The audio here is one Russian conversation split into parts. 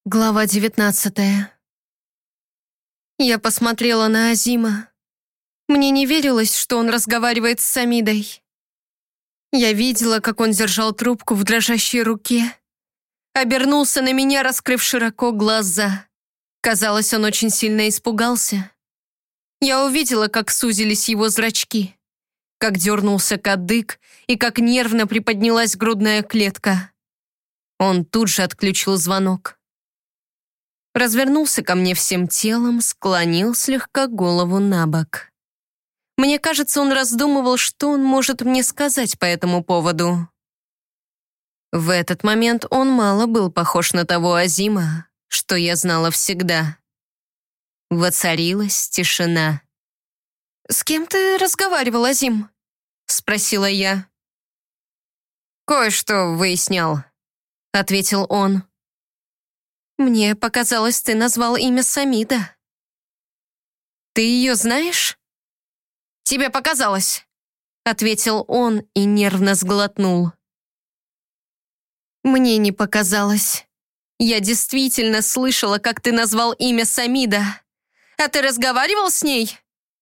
Глава 19. Я посмотрела на Азима. Мне не верилось, что он разговаривает с Самидой. Я видела, как он держал трубку в дрожащей руке. Обернулся на меня, раскрыв широко глаза. Казалось, он очень сильно испугался. Я увидела, как сузились его зрачки, как дернулся кадык и как нервно приподнялась грудная клетка. Он тут же отключил звонок. Развернулся ко мне всем телом, склонил слегка голову на бок. Мне кажется, он раздумывал, что он может мне сказать по этому поводу. В этот момент он мало был похож на того Азима, что я знала всегда. Воцарилась тишина. «С кем ты разговаривал, Азим?» — спросила я. «Кое-что выяснял», — ответил он. «Мне показалось, ты назвал имя Самида». «Ты ее знаешь?» «Тебе показалось», — ответил он и нервно сглотнул. «Мне не показалось. Я действительно слышала, как ты назвал имя Самида. А ты разговаривал с ней?»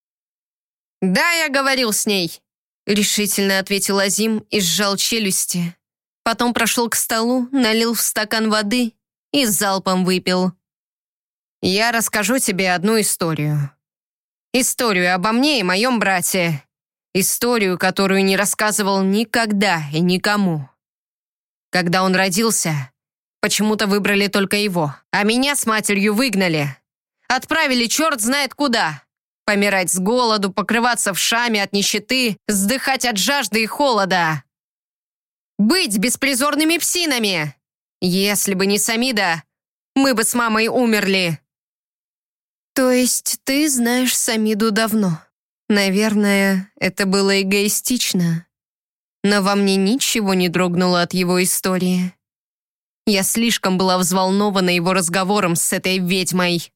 «Да, я говорил с ней», — решительно ответил Азим и сжал челюсти. Потом прошел к столу, налил в стакан воды и залпом выпил. «Я расскажу тебе одну историю. Историю обо мне и моем брате. Историю, которую не рассказывал никогда и никому. Когда он родился, почему-то выбрали только его, а меня с матерью выгнали. Отправили черт знает куда. Помирать с голоду, покрываться вшами от нищеты, сдыхать от жажды и холода. Быть беспризорными псинами. Если бы не Самида, мы бы с мамой умерли». «То есть ты знаешь Самиду давно? Наверное, это было эгоистично. Но во мне ничего не дрогнуло от его истории. Я слишком была взволнована его разговором с этой ведьмой.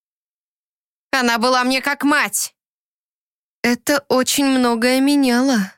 Она была мне как мать». Это очень многое меняло.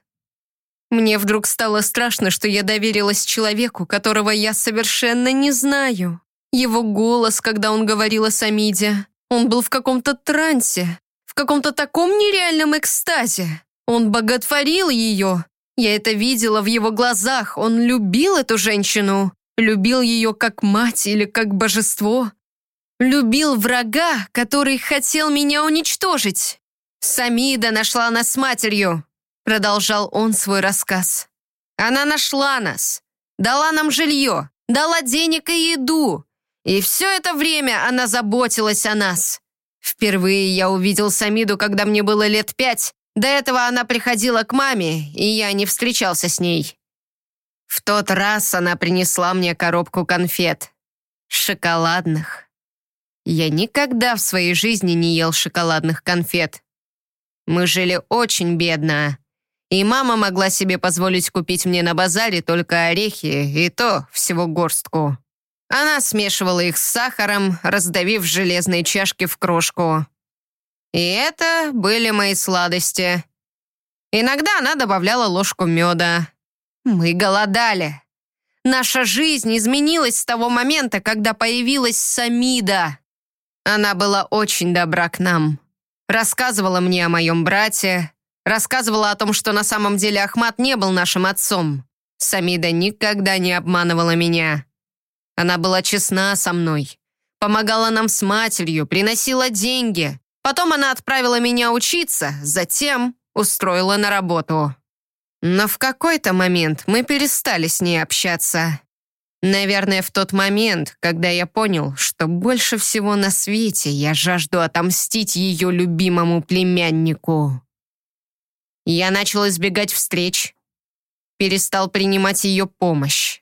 Мне вдруг стало страшно, что я доверилась человеку, которого я совершенно не знаю. Его голос, когда он говорил о Самиде, он был в каком-то трансе, в каком-то таком нереальном экстазе. Он боготворил ее. Я это видела в его глазах. Он любил эту женщину. Любил ее как мать или как божество. Любил врага, который хотел меня уничтожить. «Самида нашла нас с матерью», — продолжал он свой рассказ. «Она нашла нас, дала нам жилье, дала денег и еду. И все это время она заботилась о нас. Впервые я увидел Самиду, когда мне было лет 5. До этого она приходила к маме, и я не встречался с ней. В тот раз она принесла мне коробку конфет. Шоколадных. Я никогда в своей жизни не ел шоколадных конфет. Мы жили очень бедно, и мама могла себе позволить купить мне на базаре только орехи, и то всего горстку. Она смешивала их с сахаром, раздавив в железной чашке в крошку. И это были мои сладости. Иногда она добавляла ложку меда. Мы голодали. Наша жизнь изменилась с того момента, когда появилась Самида. Она была очень добра к нам. Рассказывала мне о моем брате, рассказывала о том, что на самом деле Ахмат не был нашим отцом. Самида никогда не обманывала меня. Она была честна со мной, помогала нам с матерью, приносила деньги. Потом она отправила меня учиться, затем устроила на работу. Но в какой-то момент мы перестали с ней общаться. Наверное, в тот момент, когда я понял, что больше всего на свете я жажду отомстить ее любимому племяннику. Я начал избегать встреч, перестал принимать ее помощь.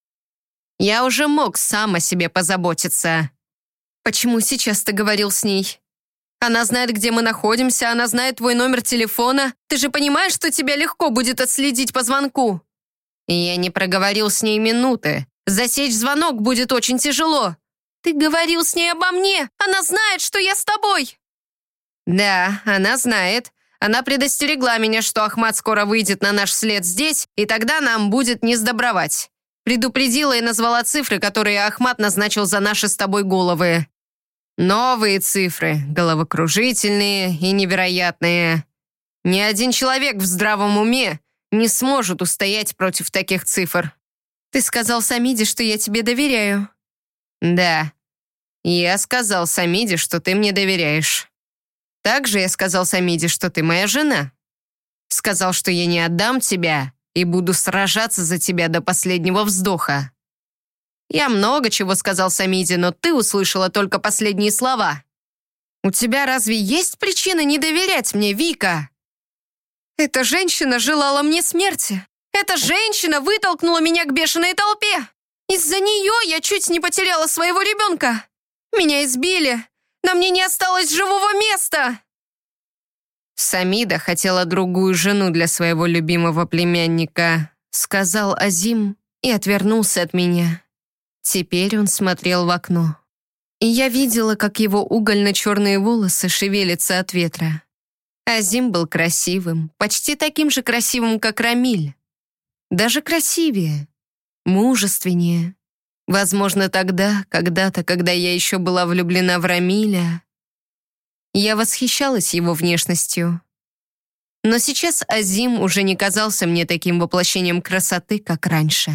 Я уже мог сам о себе позаботиться. Почему сейчас ты говорил с ней? Она знает, где мы находимся, она знает твой номер телефона. Ты же понимаешь, что тебя легко будет отследить по звонку? И я не проговорил с ней минуты. Засечь звонок будет очень тяжело. Ты говорил с ней обо мне. Она знает, что я с тобой. Да, она знает. Она предостерегла меня, что Ахмат скоро выйдет на наш след здесь, и тогда нам будет не сдобровать. Предупредила и назвала цифры, которые Ахмат назначил за наши с тобой головы. Новые цифры, головокружительные и невероятные. Ни один человек в здравом уме не сможет устоять против таких цифр. Ты сказал Самиде, что я тебе доверяю. Да, я сказал Самиде, что ты мне доверяешь. Также я сказал Самиде, что ты моя жена. Сказал, что я не отдам тебя и буду сражаться за тебя до последнего вздоха. Я много чего сказал Самиде, но ты услышала только последние слова. У тебя разве есть причина не доверять мне, Вика? Эта женщина желала мне смерти. Эта женщина вытолкнула меня к бешеной толпе. Из-за нее я чуть не потеряла своего ребенка. Меня избили. На мне не осталось живого места. Самида хотела другую жену для своего любимого племянника, сказал Азим и отвернулся от меня. Теперь он смотрел в окно. И я видела, как его угольно-черные волосы шевелятся от ветра. Азим был красивым, почти таким же красивым, как Рамиль. Даже красивее, мужественнее. Возможно, когда-то, когда я еще была влюблена в Рамиля, я восхищалась его внешностью. Но сейчас Азим уже не казался мне таким воплощением красоты, как раньше.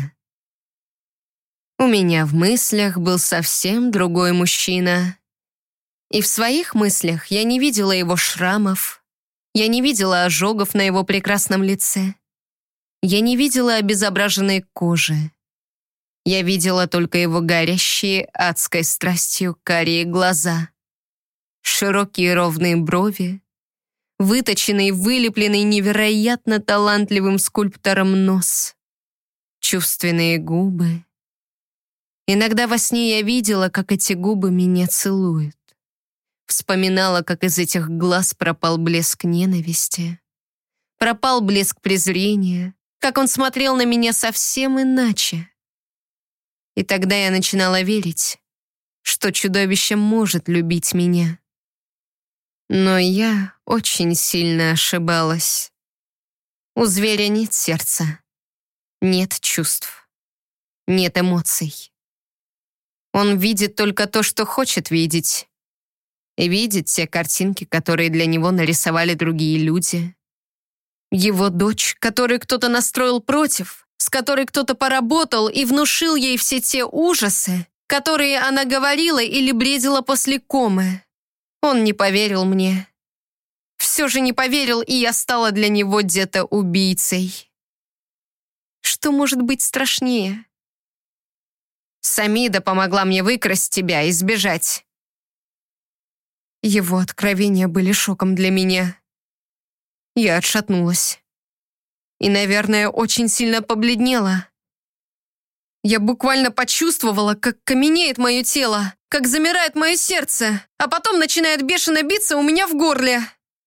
У меня в мыслях был совсем другой мужчина. И в своих мыслях я не видела его шрамов, я не видела ожогов на его прекрасном лице, я не видела обезображенной кожи. Я видела только его горящие адской страстью карие глаза, широкие ровные брови, выточенный, вылепленный невероятно талантливым скульптором нос, чувственные губы. Иногда во сне я видела, как эти губы меня целуют. Вспоминала, как из этих глаз пропал блеск ненависти, пропал блеск презрения, как он смотрел на меня совсем иначе. И тогда я начинала верить, что чудовище может любить меня. Но я очень сильно ошибалась. У зверя нет сердца, нет чувств, нет эмоций. Он видит только то, что хочет видеть. И видит те картинки, которые для него нарисовали другие люди. Его дочь, которую кто-то настроил против, с которой кто-то поработал и внушил ей все те ужасы, которые она говорила или бредила после комы. Он не поверил мне. Все же не поверил, и я стала для него где-то убийцей. Что может быть страшнее? Самида помогла мне выкрасть тебя и сбежать. Его откровения были шоком для меня. Я отшатнулась. И, наверное, очень сильно побледнела. Я буквально почувствовала, как каменеет мое тело, как замирает мое сердце, а потом начинает бешено биться у меня в горле.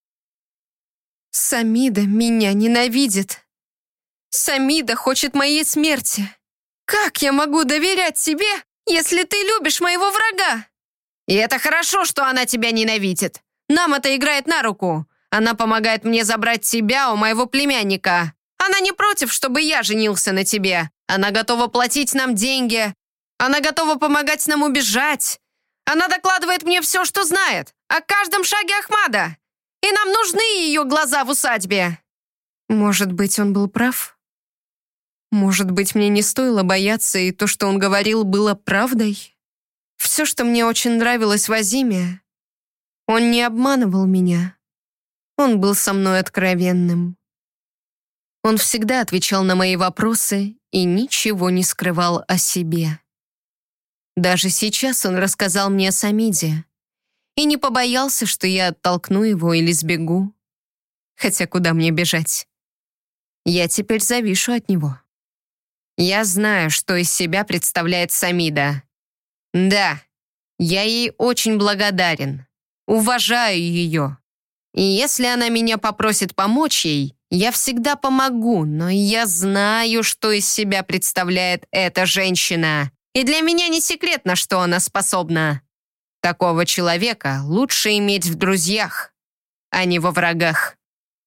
Самида меня ненавидит. Самида хочет моей смерти. Как я могу доверять тебе, если ты любишь моего врага? И это хорошо, что она тебя ненавидит. Нам это играет на руку. Она помогает мне забрать тебя у моего племянника. Она не против, чтобы я женился на тебе. Она готова платить нам деньги. Она готова помогать нам убежать. Она докладывает мне все, что знает, о каждом шаге Ахмада. И нам нужны ее глаза в усадьбе. Может быть, он был прав? Может быть, мне не стоило бояться, и то, что он говорил, было правдой? Все, что мне очень нравилось в Азиме, он не обманывал меня. Он был со мной откровенным. Он всегда отвечал на мои вопросы и ничего не скрывал о себе. Даже сейчас он рассказал мне о Самиде и не побоялся, что я оттолкну его или сбегу. Хотя куда мне бежать? Я теперь завишу от него. Я знаю, что из себя представляет Самида. Да, я ей очень благодарен, уважаю ее. И если она меня попросит помочь ей, я всегда помогу, но я знаю, что из себя представляет эта женщина. И для меня не секрет, на что она способна. Такого человека лучше иметь в друзьях, а не во врагах.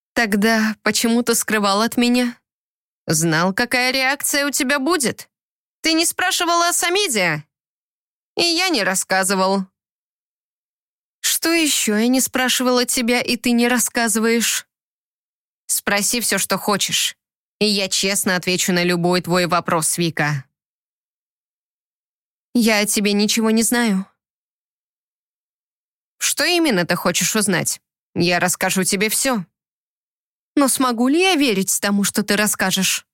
Тогда почему ты скрывал от меня? Знал, какая реакция у тебя будет. Ты не спрашивала о Самиде? И я не рассказывал. Что еще я не спрашивала тебя, и ты не рассказываешь? Спроси все, что хочешь, и я честно отвечу на любой твой вопрос, Вика. Я о тебе ничего не знаю. Что именно ты хочешь узнать? Я расскажу тебе все. Но смогу ли я верить тому, что ты расскажешь?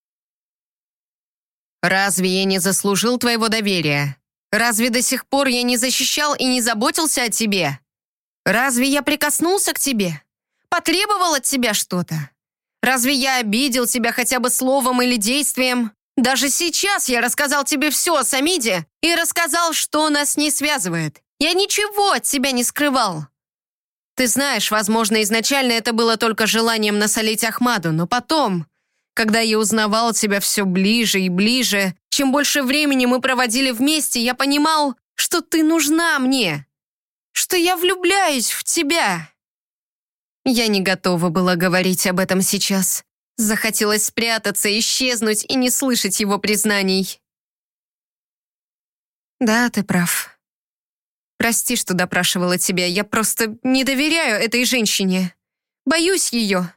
Разве я не заслужил твоего доверия? Разве до сих пор я не защищал и не заботился о тебе? Разве я прикоснулся к тебе? Потребовал от тебя что-то? Разве я обидел тебя хотя бы словом или действием? Даже сейчас я рассказал тебе все о Самиде и рассказал, что нас не связывает. Я ничего от тебя не скрывал. Ты знаешь, возможно, изначально это было только желанием насолить Ахмаду, но потом, когда я узнавал тебя все ближе и ближе, чем больше времени мы проводили вместе, я понимал, что ты нужна мне, что я влюбляюсь в тебя. Я не готова была говорить об этом сейчас. Захотелось спрятаться, исчезнуть и не слышать его признаний. Да, ты прав. Прости, что допрашивала тебя. Я просто не доверяю этой женщине. Боюсь ее.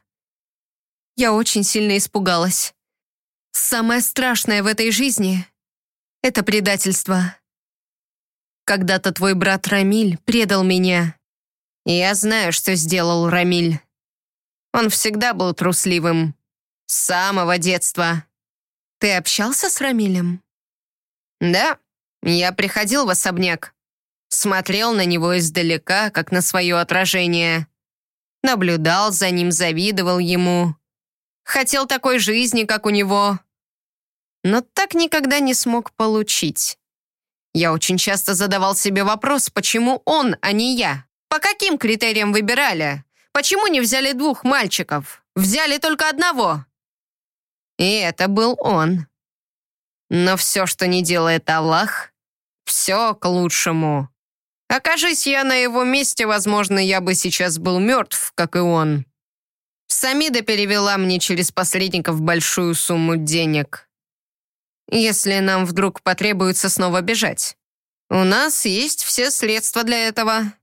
Я очень сильно испугалась. Самое страшное в этой жизни — это предательство. Когда-то твой брат Рамиль предал меня. Я знаю, что сделал Рамиль. Он всегда был трусливым. С самого детства. Ты общался с Рамилем? Да, я приходил в особняк. Смотрел на него издалека, как на свое отражение. Наблюдал за ним, завидовал ему. Хотел такой жизни, как у него. Но так никогда не смог получить. Я очень часто задавал себе вопрос, почему он, а не я? По каким критериям выбирали? Почему не взяли 2 мальчиков? Взяли только одного. И это был он. Но все, что не делает Аллах, все к лучшему. Окажись я на его месте, возможно, я бы сейчас был мертв, как и он. Самида перевела мне через посредников большую сумму денег. Если нам вдруг потребуется снова бежать, у нас есть все средства для этого.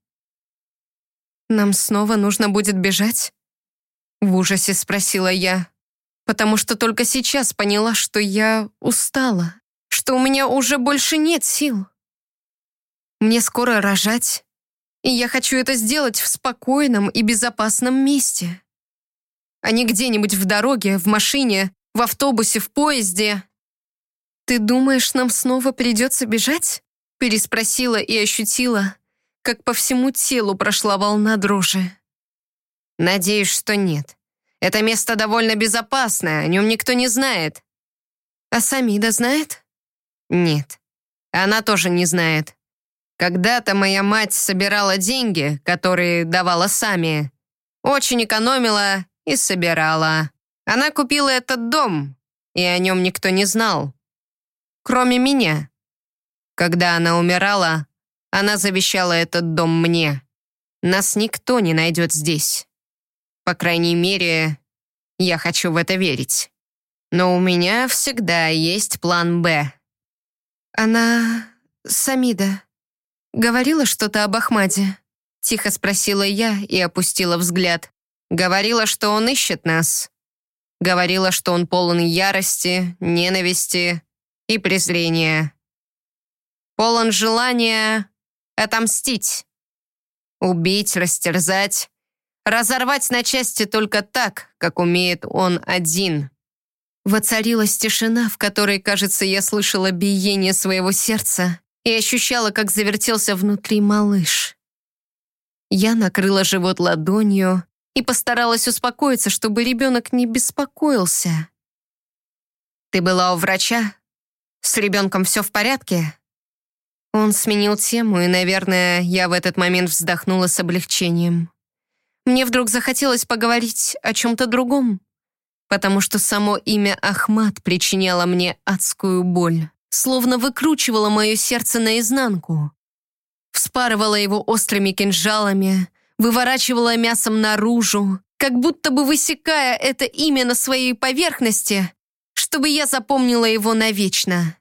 Нам снова нужно будет бежать? В ужасе спросила я, потому что только сейчас поняла, что я устала, что у меня уже больше нет сил. Мне скоро рожать, и я хочу это сделать в спокойном и безопасном месте, а не где-нибудь в дороге, в машине, в автобусе, в поезде. «Ты думаешь, нам снова придется бежать?» Переспросила и ощутила, как по всему телу прошла волна дрожи. «Надеюсь, что нет. Это место довольно безопасное, о нем никто не знает». «А Самида знает?» «Нет, она тоже не знает. Когда-то моя мать собирала деньги, которые давала Сами. Очень экономила и собирала. Она купила этот дом, и о нем никто не знал. Кроме меня. Когда она умирала, она завещала этот дом мне. Нас никто не найдет здесь. По крайней мере, я хочу в это верить. Но у меня всегда есть план «Б». Она... Самида... «Говорила что-то об Ахмаде?» Тихо спросила я и опустила взгляд. Говорила, что он ищет нас. Говорила, что он полон ярости, ненависти и презрения. Полон желания отомстить. Убить, растерзать, разорвать на части только так, как умеет он один. Воцарилась тишина, в которой, кажется, я слышала биение своего сердца и ощущала, как завертелся внутри малыш. Я накрыла живот ладонью и постаралась успокоиться, чтобы ребенок не беспокоился. «Ты была у врача? С ребенком все в порядке?» Он сменил тему, и, наверное, я в этот момент вздохнула с облегчением. Мне вдруг захотелось поговорить о чем-то другом, потому что само имя Ахмад причиняло мне адскую боль, словно выкручивало мое сердце наизнанку, вспарывало его острыми кинжалами, выворачивало мясом наружу, как будто бы высекая это имя на своей поверхности, чтобы я запомнила его навечно.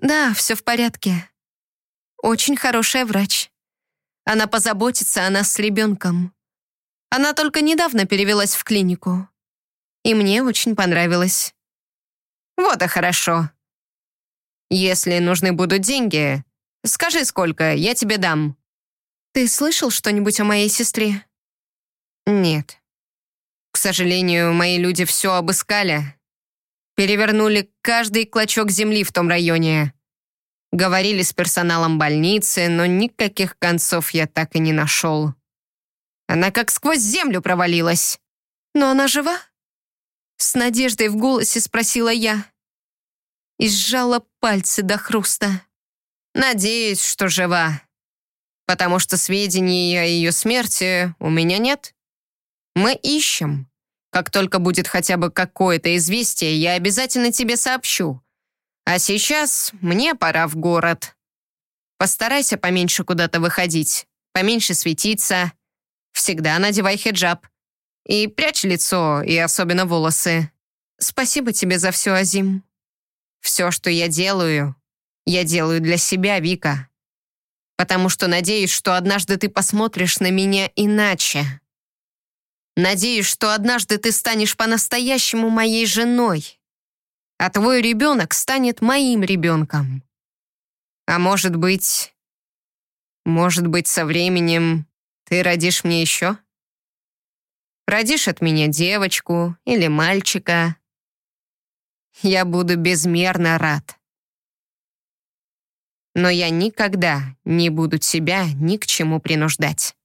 Да, все в порядке. Очень хорошая врач. Она позаботится о нас с ребенком. Она только недавно перевелась в клинику. И мне очень понравилось. Вот и хорошо. Если нужны будут деньги, скажи, сколько, я тебе дам. Ты слышал что-нибудь о моей сестре? Нет. К сожалению, мои люди все обыскали. Перевернули каждый клочок земли в том районе. Говорили с персоналом больницы, но никаких концов я так и не нашел. Она как сквозь землю провалилась. Но она жива? С надеждой в голосе спросила я. И сжала пальцы до хруста. Надеюсь, что жива. Потому что сведений о ее смерти у меня нет. Мы ищем. Как только будет хотя бы какое-то известие, я обязательно тебе сообщу. А сейчас мне пора в город. Постарайся поменьше куда-то выходить, поменьше светиться. Всегда надевай хиджаб. И прячь лицо, и особенно волосы. Спасибо тебе за все, Азим. Все, что я делаю для себя, Вика. Потому что надеюсь, что однажды ты посмотришь на меня иначе. Надеюсь, что однажды ты станешь по-настоящему моей женой, а твой ребенок станет моим ребенком. А может быть, со временем ты родишь мне еще? Родишь от меня девочку или мальчика. Я буду безмерно рад. Но я никогда не буду тебя ни к чему принуждать.